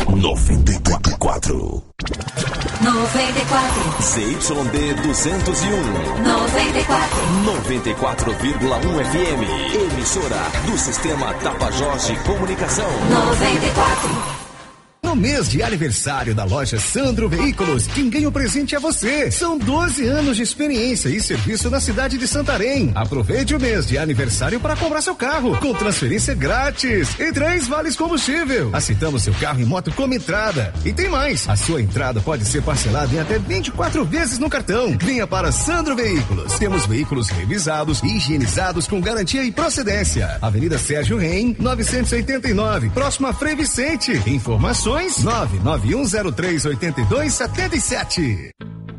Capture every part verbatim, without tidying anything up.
noventa e quatro. noventa e quatro. Z Y D duzentos e um. noventa e quatro. noventa e quatro vírgula um F M. Emissora do Sistema Tapajós de Comunicação. noventa e quatro. No mês de aniversário da loja Sandro Veículos, quem ganha o presente é você. São doze anos de experiência e serviço na cidade de Santarém. Aproveite o mês de aniversário para comprar seu carro, com transferência grátis e três vales combustível. Aceitamos seu carro e moto como entrada. E tem mais, a sua entrada pode ser parcelada em até vinte e quatro vezes no cartão. Venha para Sandro Veículos. Temos veículos revisados e higienizados com garantia e procedência. Avenida Sérgio Reim, novecentos e oitenta e nove, próximo a Frei Vicente. Informações nove nove um zero três oito dois sete sete.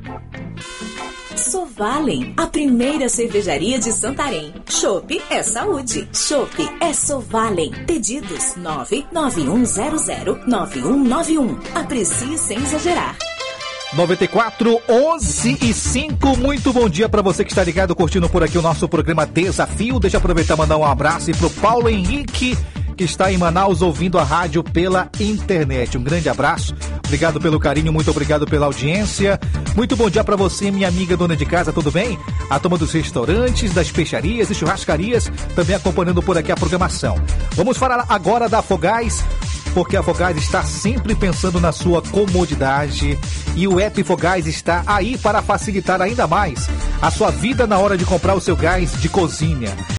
Sovalen, a primeira cervejaria de Santarém. Chopp é saúde. Chopp é Sovalen. Pedidos nove nove um zero zero nove um nove um. Aprecie sem exagerar. noventa e quatro, onze e cinco. Muito bom dia para você que está ligado, curtindo por aqui o nosso programa Desafio. Deixa eu aproveitar e mandar um abraço para o Paulo Henrique, que está em Manaus ouvindo a rádio pela internet. Um grande abraço, obrigado pelo carinho, muito obrigado pela audiência. Muito bom dia para você, minha amiga dona de casa, tudo bem? A turma dos restaurantes, das peixarias e churrascarias, também acompanhando por aqui a programação. Vamos falar agora da Afogás, porque a Afogás está sempre pensando na sua comodidade e o app Fogás está aí para facilitar ainda mais a sua vida na hora de comprar o seu gás de cozinha.